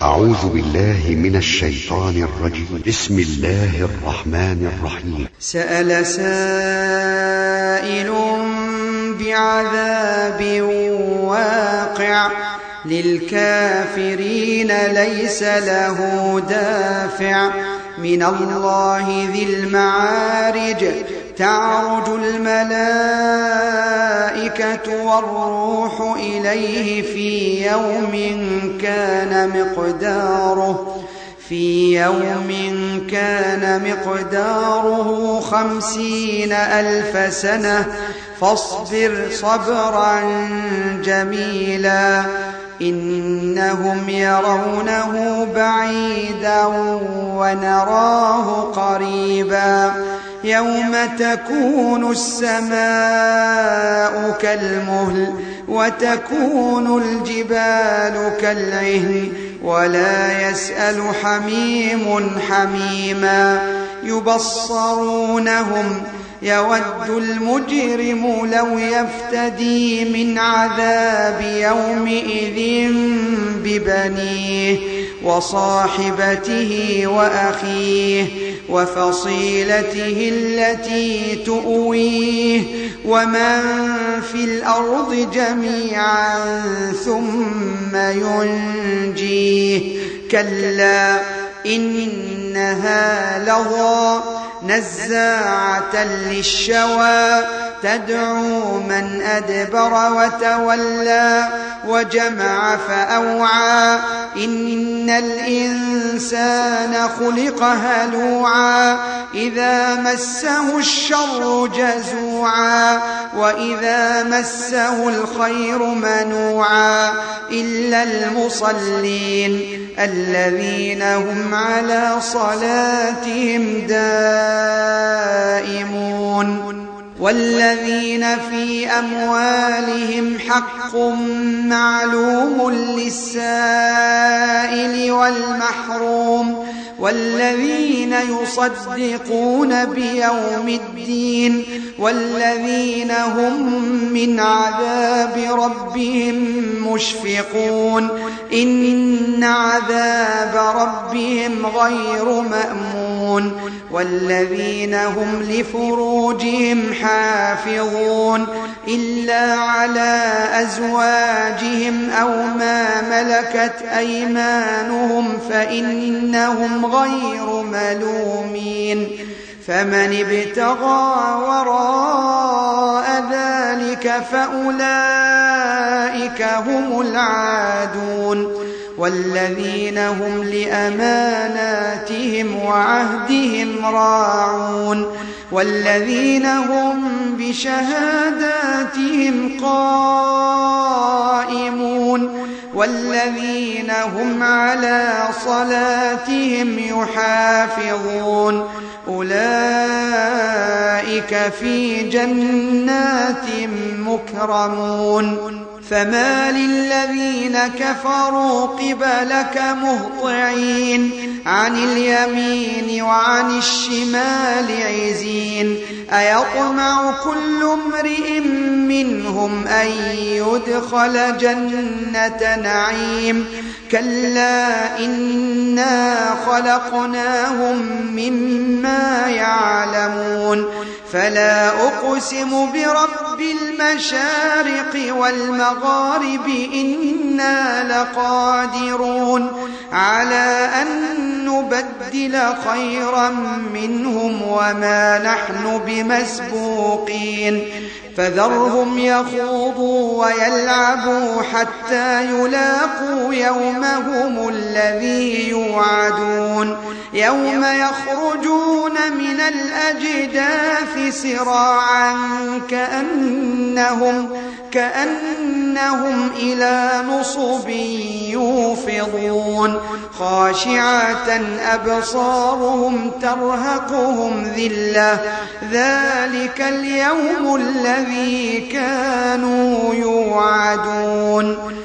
أعوذ بالله من الشيطان الرجيم. بسم الله الرحمن الرحيم. سأل سائل بعذاب واقع للكافرين ليس له دافع من الله ذي المعارج تعرج الملائكة والروح إليه في يوم كان مقداره 50,000 سنة فاصبر صبرا جميلا إنهم يرونه بعيدا ونراه قريبا يوم تكون السماء كالمهل وتكون الجبال كالعهن ولا يسأل حميم حميما يبصرونهم يود المجرم لو يفتدي من عذاب يومئذ ببنيه وصاحبته وأخيه وفصيلته التي تؤويه ومن في الأرض جميعا ثم ينجيه كلا إنها لظى نزاعة للشوى تدعو من أدبر وتولى وجمع فأوعى إن الإنسان خلق هلوعا إذا مسه الشر جزوعا وإذا مسه الخير منوعا إلا المصلين الذين هم على صلاتهم دائمون والذين في أموالهم حق معلوم للسائل والمحروم والذين يصدقون بيوم الدين والذين هم من عذاب ربهم مشفقون إن عذاب ربهم غير مأمون والذين هم لفروجهم حافظون إلا على أزواجهم أو ما ملكت أيمانهم فإنهم غير ملومين فمن ابتغى وراء ذلك فأولئك هم العادون والذين هم لأماناتهم وعهدهم راعون والذين هم بشهاداتهم قائمون والذين هم على صلاتهم يحافظون أولئك في جنات مكرمون فما للذين كفروا قبلك مهطعين عن اليمين وعن الشمال عزين أيطمع كل امرئ منهم أن يدخل جنة نعيم كلا إنا خلقناهم مما يعلمون فلا أقسم برب المشارق والمغارب إنا لقادرون على أن نبدل خيرا منهم وما نحن بمسبوقين فذرهم يخوضوا ويلعبوا حتى يلاقوا يومهم الذي يوعدون يوم يخرجون من الأجداث سراعا كأنهم إلى نصب يوفضون خاشعة أبصارهم ترهقهم ذلة ذلك اليوم الذي كانوا يوعدون